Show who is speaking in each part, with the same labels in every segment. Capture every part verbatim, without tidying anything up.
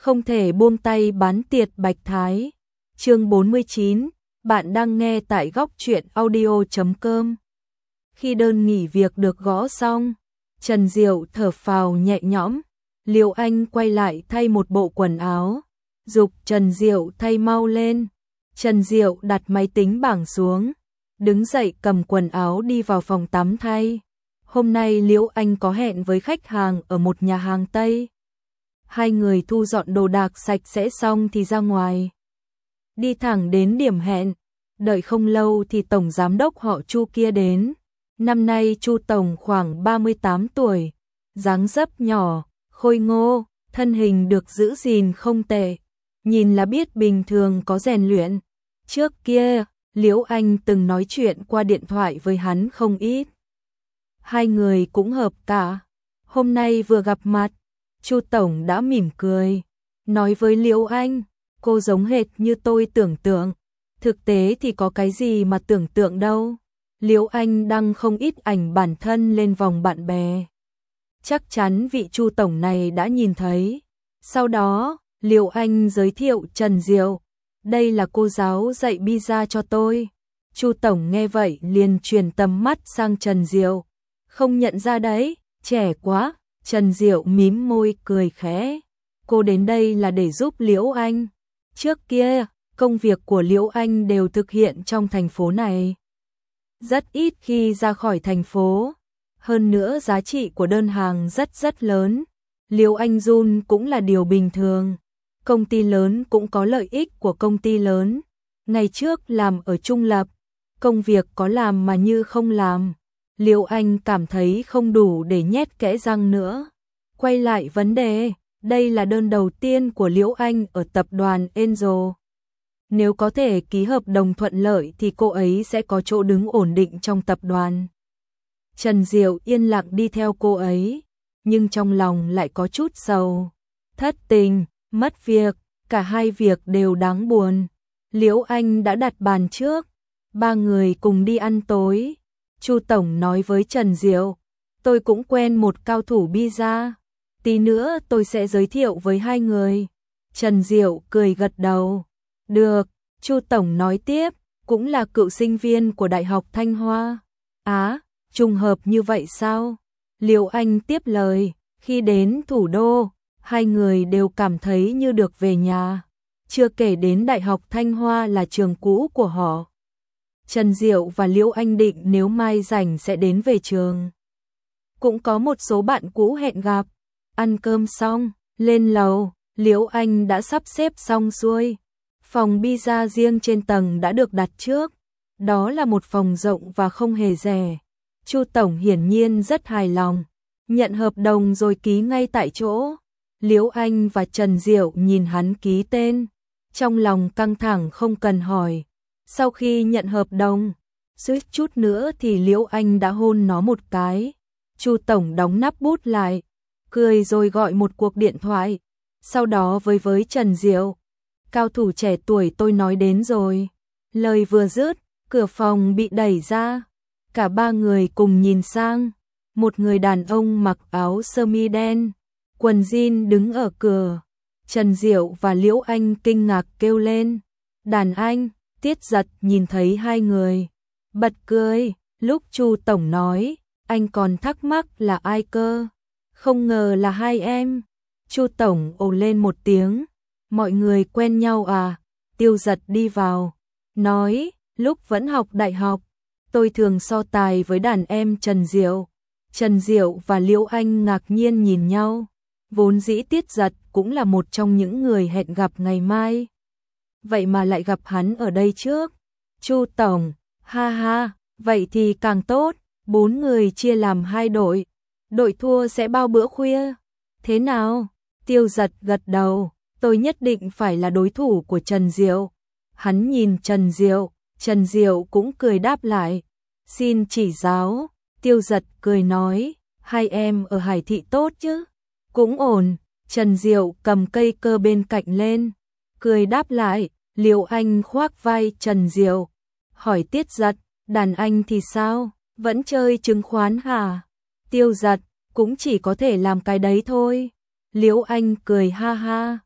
Speaker 1: Không thể buông tay bán tiệt Bạch Thái. Chương bốn mươi chín, bạn đang nghe tại góc truyện audio chấm com. Khi đơn nghỉ việc được gõ xong, Trần Diệu thở phào nhẹ nhõm. Liễu Anh quay lại thay một bộ quần áo, giục Trần Diệu thay mau lên. Trần Diệu đặt máy tính bảng xuống, đứng dậy cầm quần áo đi vào phòng tắm thay. Hôm nay Liễu Anh có hẹn với khách hàng ở một nhà hàng Tây. Hai người thu dọn đồ đạc sạch sẽ xong thì ra ngoài. Đi thẳng đến điểm hẹn, đợi không lâu thì tổng giám đốc họ Chu kia đến. Năm nay Chu tổng khoảng ba mươi tám tuổi, dáng dấp nhỏ, khôi ngô, thân hình được giữ gìn không tệ, nhìn là biết bình thường có rèn luyện. Trước kia, Liễu Anh từng nói chuyện qua điện thoại với hắn không ít. Hai người cũng hợp cả. Hôm nay vừa gặp mặt, Chu tổng đã mỉm cười, nói với Liễu Anh, cô giống hệt như tôi tưởng tượng. Thực tế thì có cái gì mà tưởng tượng đâu. Liễu Anh đăng không ít ảnh bản thân lên vòng bạn bè. Chắc chắn vị Chu tổng này đã nhìn thấy. Sau đó, Liễu Anh giới thiệu Trần Diệu, đây là cô giáo dạy pizza cho tôi. Chu tổng nghe vậy liền chuyển tầm mắt sang Trần Diệu. Không nhận ra đấy, trẻ quá. Trần Diệu mím môi cười khẽ. Cô đến đây là để giúp Liễu Anh. Trước kia, công việc của Liễu Anh đều thực hiện trong thành phố này. Rất ít khi ra khỏi thành phố. Hơn nữa giá trị của đơn hàng rất rất lớn. Liễu Anh run cũng là điều bình thường. Công ty lớn cũng có lợi ích của công ty lớn. Ngày trước làm ở Trung Lập, công việc có làm mà như không làm. Liễu Anh cảm thấy không đủ để nhét kẽ răng nữa. Quay lại vấn đề, đây là đơn đầu tiên của Liễu Anh ở tập đoàn Angel. Nếu có thể ký hợp đồng thuận lợi thì cô ấy sẽ có chỗ đứng ổn định trong tập đoàn. Trần Diệu yên lặng đi theo cô ấy, nhưng trong lòng lại có chút sầu. Thất tình, mất việc, cả hai việc đều đáng buồn. Liễu Anh đã đặt bàn trước, ba người cùng đi ăn tối. Chu tổng nói với Trần Diệu, tôi cũng quen một cao thủ pizza, tí nữa tôi sẽ giới thiệu với hai người. Trần Diệu cười gật đầu. Được, Chu tổng nói tiếp, cũng là cựu sinh viên của Đại học Thanh Hoa. Á, trùng hợp như vậy sao? Liễu Anh tiếp lời, khi đến thủ đô, hai người đều cảm thấy như được về nhà. Chưa kể đến Đại học Thanh Hoa là trường cũ của họ. Trần Diệu và Liễu Anh định nếu mai rảnh sẽ đến về trường. Cũng có một số bạn cũ hẹn gặp. Ăn cơm xong, lên lầu, Liễu Anh đã sắp xếp xong xuôi. Phòng pizza riêng trên tầng đã được đặt trước. Đó là một phòng rộng và không hề rẻ. Chu tổng hiển nhiên rất hài lòng, nhận hợp đồng rồi ký ngay tại chỗ. Liễu Anh và Trần Diệu nhìn hắn ký tên, trong lòng căng thẳng không cần hỏi. Sau khi nhận hợp đồng, suýt chút nữa thì Liễu Anh đã hôn nó một cái. Chu tổng đóng nắp bút lại, cười rồi gọi một cuộc điện thoại. Sau đó với với Trần Diệu, cao thủ trẻ tuổi tôi nói đến rồi. Lời vừa dứt, cửa phòng bị đẩy ra. Cả ba người cùng nhìn sang. Một người đàn ông mặc áo sơ mi đen, quần jean đứng ở cửa. Trần Diệu và Liễu Anh kinh ngạc kêu lên, đàn anh. Tiết Giật nhìn thấy hai người, bật cười. Lúc Chu tổng nói, anh còn thắc mắc là ai cơ, không ngờ là hai em. Chu tổng ồ lên một tiếng, mọi người quen nhau à? Tiêu Giật đi vào, nói, lúc vẫn học đại học, tôi thường so tài với đàn em Trần Diệu. Trần Diệu và Liễu Anh ngạc nhiên nhìn nhau, vốn dĩ Tiết Giật cũng là một trong những người hẹn gặp ngày mai. Vậy mà lại gặp hắn ở đây trước. Chu tổng, ha ha, vậy thì càng tốt, bốn người chia làm hai đội. Đội thua sẽ bao bữa khuya. Thế nào? Tiêu Giật gật đầu, tôi nhất định phải là đối thủ của Trần Diệu. Hắn nhìn Trần Diệu, Trần Diệu cũng cười đáp lại. Xin chỉ giáo. Tiêu Giật cười nói, hai em ở Hải Thị tốt chứ? Cũng ổn. Trần Diệu cầm cây cơ bên cạnh lên, cười đáp lại. Liễu Anh khoác vai Trần Diệu, hỏi Tiết Giật, đàn anh thì sao, vẫn chơi chứng khoán hả? Tiêu Giật, cũng chỉ có thể làm cái đấy thôi. Liễu Anh cười ha ha,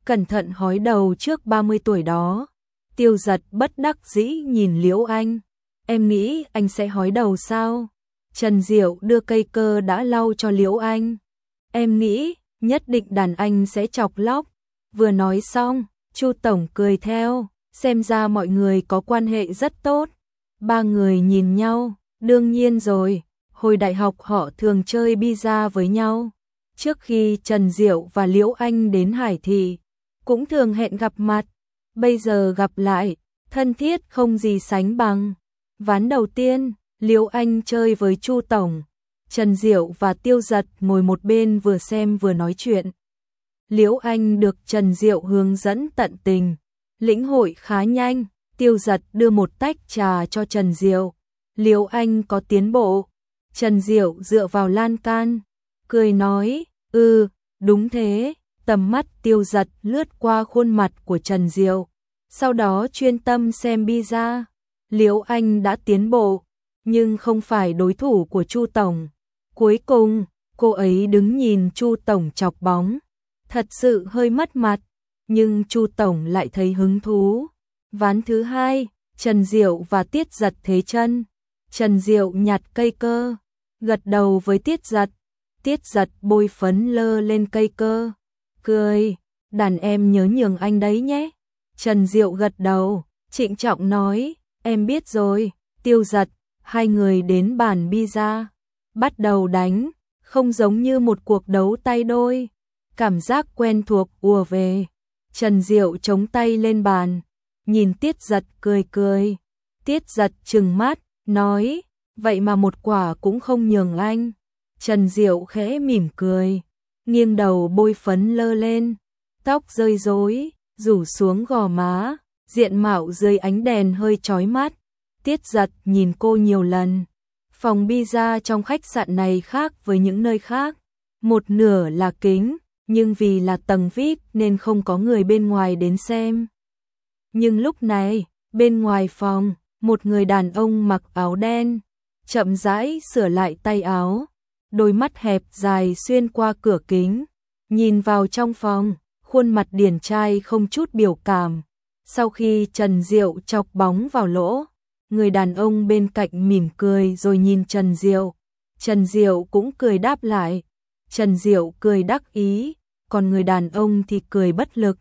Speaker 1: cẩn thận hói đầu trước ba mươi tuổi đó. Tiêu Giật bất đắc dĩ nhìn Liễu Anh. Em nghĩ anh sẽ hói đầu sao? Trần Diệu đưa cây cơ đã lau cho Liễu Anh. Em nghĩ nhất định đàn anh sẽ chọc lóc. Vừa nói xong, Chu tổng cười theo, xem ra mọi người có quan hệ rất tốt. Ba người nhìn nhau, đương nhiên rồi, hồi đại học họ thường chơi pizza với nhau. Trước khi Trần Diệu và Liễu Anh đến Hải Thị, cũng thường hẹn gặp mặt. Bây giờ gặp lại, thân thiết không gì sánh bằng. Ván đầu tiên, Liễu Anh chơi với Chu tổng. Trần Diệu và Tiêu Giật ngồi một bên vừa xem vừa nói chuyện. Liễu Anh được Trần Diệu hướng dẫn tận tình, lĩnh hội khá nhanh. Tiêu Giật đưa một tách trà cho Trần Diệu. Liễu Anh có tiến bộ. Trần Diệu dựa vào lan can, cười nói, ừ, đúng thế. Tầm mắt Tiêu Giật lướt qua khuôn mặt của Trần Diệu, sau đó chuyên tâm xem pizza. Liễu Anh đã tiến bộ, nhưng không phải đối thủ của Chu tổng. Cuối cùng, cô ấy đứng nhìn Chu tổng chọc bóng, thật sự hơi mất mặt, nhưng Chu tổng lại thấy hứng thú. Ván thứ hai, Trần Diệu và Tiết Giật thế chân. Trần Diệu nhặt cây cơ, gật đầu với Tiết Giật. Tiết Giật bôi phấn lơ lên cây cơ, cười, đàn em nhớ nhường anh đấy nhé. Trần Diệu gật đầu, trịnh trọng nói, em biết rồi. Tiêu Giật, hai người đến bàn pizza, bắt đầu đánh, không giống như một cuộc đấu tay đôi. Cảm giác quen thuộc ùa về. Trần Diệu chống tay lên bàn, nhìn Tiết Giật cười cười. Tiết Giật trừng mắt, nói, vậy mà một quả cũng không nhường anh. Trần Diệu khẽ mỉm cười, nghiêng đầu bôi phấn lơ lên, tóc rơi rối, rủ xuống gò má, diện mạo dưới ánh đèn hơi chói mắt. Tiết Giật nhìn cô nhiều lần. Phòng pizza trong khách sạn này khác với những nơi khác. Một nửa là kính, nhưng vì là tầng vi ai pi nên không có người bên ngoài đến xem. Nhưng lúc này, bên ngoài phòng, một người đàn ông mặc áo đen, chậm rãi sửa lại tay áo, đôi mắt hẹp dài xuyên qua cửa kính, nhìn vào trong phòng, khuôn mặt điển trai không chút biểu cảm. Sau khi Trần Diệu chọc bóng vào lỗ, người đàn ông bên cạnh mỉm cười rồi nhìn Trần Diệu. Trần Diệu cũng cười đáp lại. Trần Diệu cười đắc ý, còn người đàn ông thì cười bất lực.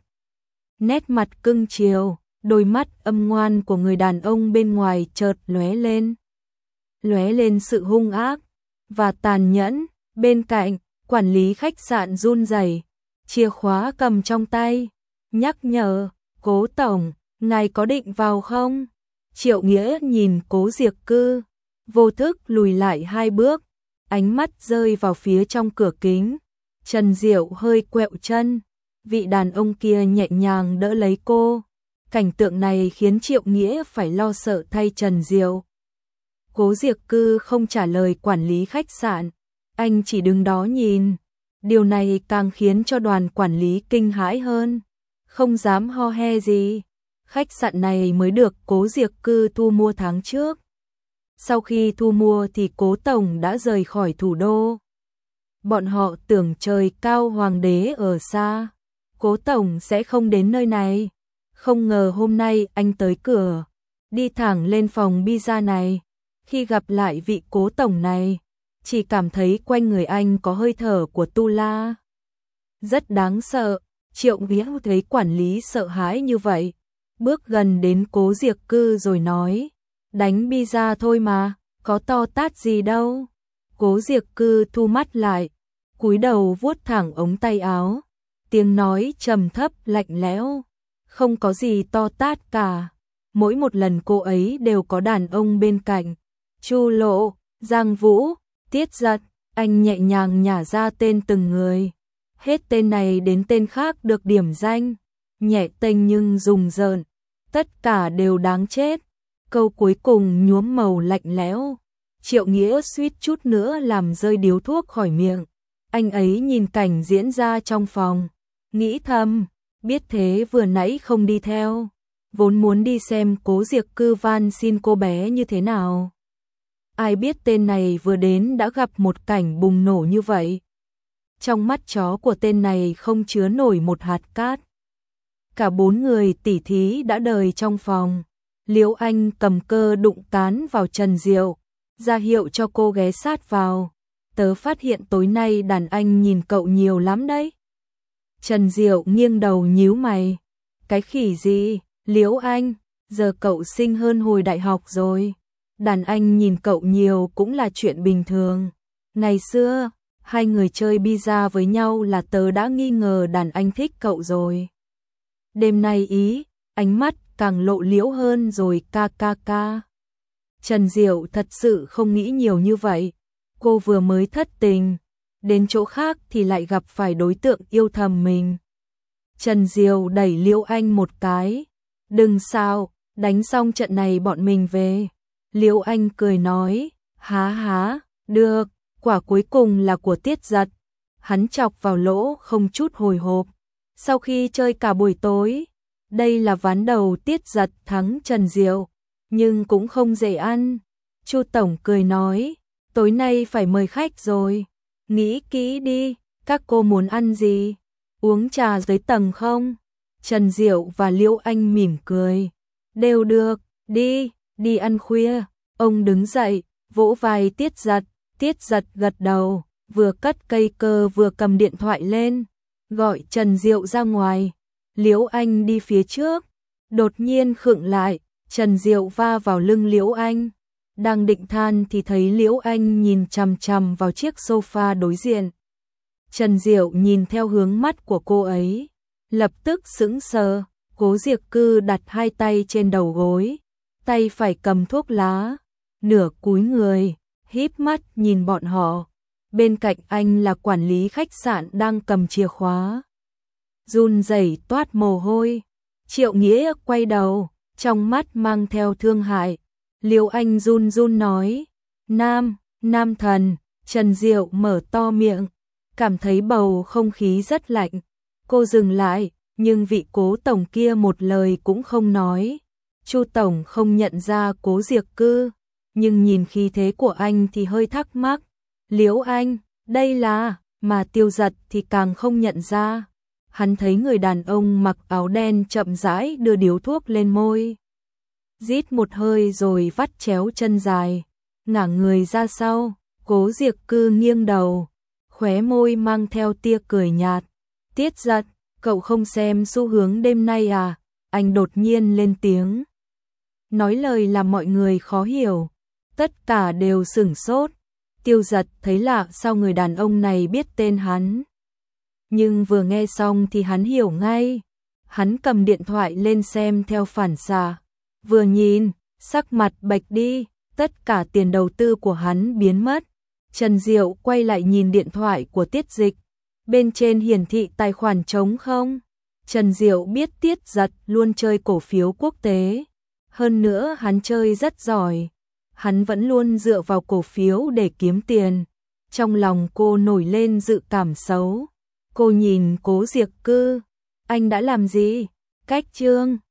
Speaker 1: Nét mặt cưng chiều, đôi mắt âm ngoan của người đàn ông bên ngoài chợt lóe lên. Lóe lên sự hung ác và tàn nhẫn. Bên cạnh, quản lý khách sạn run rẩy, chìa khóa cầm trong tay, nhắc nhở, Cố tổng, ngài có định vào không? Triệu Nghĩa nhìn Cố Diệc Cư, vô thức lùi lại hai bước, ánh mắt rơi vào phía trong cửa kính. Trần Diệu hơi quẹo chân, vị đàn ông kia nhẹ nhàng đỡ lấy cô. Cảnh tượng này khiến Triệu Nghĩa phải lo sợ thay Trần Diệu. Cố Diệc Cư không trả lời quản lý khách sạn, anh chỉ đứng đó nhìn. Điều này càng khiến cho đoàn quản lý kinh hãi hơn, không dám ho he gì. Khách sạn này mới được Cố Diệc Cư thu mua tháng trước. Sau khi thu mua thì Cố tổng đã rời khỏi thủ đô. Bọn họ tưởng trời cao hoàng đế ở xa, Cố tổng sẽ không đến nơi này. Không ngờ hôm nay anh tới cửa, đi thẳng lên phòng pizza này. Khi gặp lại vị Cố tổng này, chỉ cảm thấy quanh người anh có hơi thở của tu la. Rất đáng sợ. Triệu Nghĩa thấy quản lý sợ hãi như vậy, bước gần đến Cố Diệc Cư rồi nói, đánh pizza thôi mà, có to tát gì đâu. Cố Diệc Cư thu mắt lại, cúi đầu vuốt thẳng ống tay áo, tiếng nói trầm thấp lạnh lẽo, không có gì to tát cả. Mỗi một lần cô ấy đều có đàn ông bên cạnh. Chu Lộ, Giang Vũ, Tiết Giật, anh nhẹ nhàng nhả ra tên từng người. Hết tên này đến tên khác được điểm danh, nhẹ tênh nhưng rùng rợn, tất cả đều đáng chết. Câu cuối cùng nhuốm màu lạnh lẽo. Triệu Nghĩa suýt chút nữa làm rơi điếu thuốc khỏi miệng. Anh ấy nhìn cảnh diễn ra trong phòng, nghĩ thầm, biết thế vừa nãy không đi theo, vốn muốn đi xem Cố Diệc Cư van xin cô bé như thế nào. Ai biết tên này vừa đến đã gặp một cảnh bùng nổ như vậy. Trong mắt chó của tên này không chứa nổi một hạt cát. cả bốn người tỉ thí đã đời trong phòng. Liễu Anh cầm cơ đụng cán vào Trần Diệu, ra hiệu cho cô ghé sát vào. Tớ phát hiện tối nay đàn anh nhìn cậu nhiều lắm đấy. Trần Diệu nghiêng đầu nhíu mày. Cái khỉ gì, Liễu Anh, giờ cậu xinh hơn hồi đại học rồi. Đàn anh nhìn cậu nhiều cũng là chuyện bình thường. Ngày xưa, hai người chơi pizza với nhau là tớ đã nghi ngờ đàn anh thích cậu rồi. Đêm nay ý, ánh mắt càng lộ liễu hơn rồi ca ca ca. Trần Diệu thật sự không nghĩ nhiều như vậy. Cô vừa mới thất tình, đến chỗ khác thì lại gặp phải đối tượng yêu thầm mình. Trần Diệu đẩy Liễu Anh một cái. Đừng sao, đánh xong trận này bọn mình về. Liễu Anh cười nói, há há, được, quả cuối cùng là của Tiết Giật. Hắn chọc vào lỗ không chút hồi hộp. Sau khi chơi cả buổi tối, đây là ván đầu Tiết Giật thắng Trần Diệu, nhưng cũng không dễ ăn. Chu Tổng cười nói, tối nay phải mời khách rồi. Nghĩ kỹ đi, các cô muốn ăn gì? Uống trà dưới tầng không? Trần Diệu và Liễu Anh mỉm cười. Đều được, đi, đi ăn khuya. Ông đứng dậy, vỗ vai Tiết Giật. Tiết Giật gật đầu, vừa cất cây cơ vừa cầm điện thoại lên, gọi Trần Diệu ra ngoài. Liễu Anh đi phía trước, đột nhiên khựng lại, Trần Diệu va vào lưng Liễu Anh. Đang định than thì thấy Liễu Anh nhìn chằm chằm vào chiếc sofa đối diện. Trần Diệu nhìn theo hướng mắt của cô ấy, lập tức sững sờ. Cố Diệc Cư đặt hai tay trên đầu gối, tay phải cầm thuốc lá, nửa cúi người, híp mắt nhìn bọn họ. Bên cạnh anh là quản lý khách sạn đang cầm chìa khóa, run rẩy toát mồ hôi. Triệu Nghĩa quay đầu, trong mắt mang theo thương hại. Liễu Anh run run nói, Nam, Nam thần. Trần Diệu mở to miệng, cảm thấy bầu không khí rất lạnh. Cô dừng lại, nhưng vị Cố Tổng kia một lời cũng không nói. Chu Tổng không nhận ra Cố Diệc Cư, nhưng nhìn khí thế của anh thì hơi thắc mắc. Liễu Anh, đây là, mà Tiêu Giật thì càng không nhận ra. Hắn thấy người đàn ông mặc áo đen chậm rãi đưa điếu thuốc lên môi, rít một hơi rồi vắt chéo chân dài, ngả người ra sau. Cố Diệc Cư nghiêng đầu, khóe môi mang theo tia cười nhạt. Tiết Giật, cậu không xem xu hướng đêm nay à? Anh đột nhiên lên tiếng, nói lời làm mọi người khó hiểu. Tất cả đều sửng sốt. Tiêu Giật thấy lạ sao người đàn ông này biết tên hắn. Nhưng vừa nghe xong thì hắn hiểu ngay. Hắn cầm điện thoại lên xem theo phản xạ. Vừa nhìn, sắc mặt bệch đi, tất cả tiền đầu tư của hắn biến mất. Trần Diệu quay lại nhìn điện thoại của Tiết Dịch. Bên trên hiển thị tài khoản trống không. Trần Diệu biết Tiết Giật luôn chơi cổ phiếu quốc tế. Hơn nữa hắn chơi rất giỏi. Hắn vẫn luôn dựa vào cổ phiếu để kiếm tiền. Trong lòng cô nổi lên dự cảm xấu. Cô nhìn Cố Diệc Cư. Anh đã làm gì? Cách chương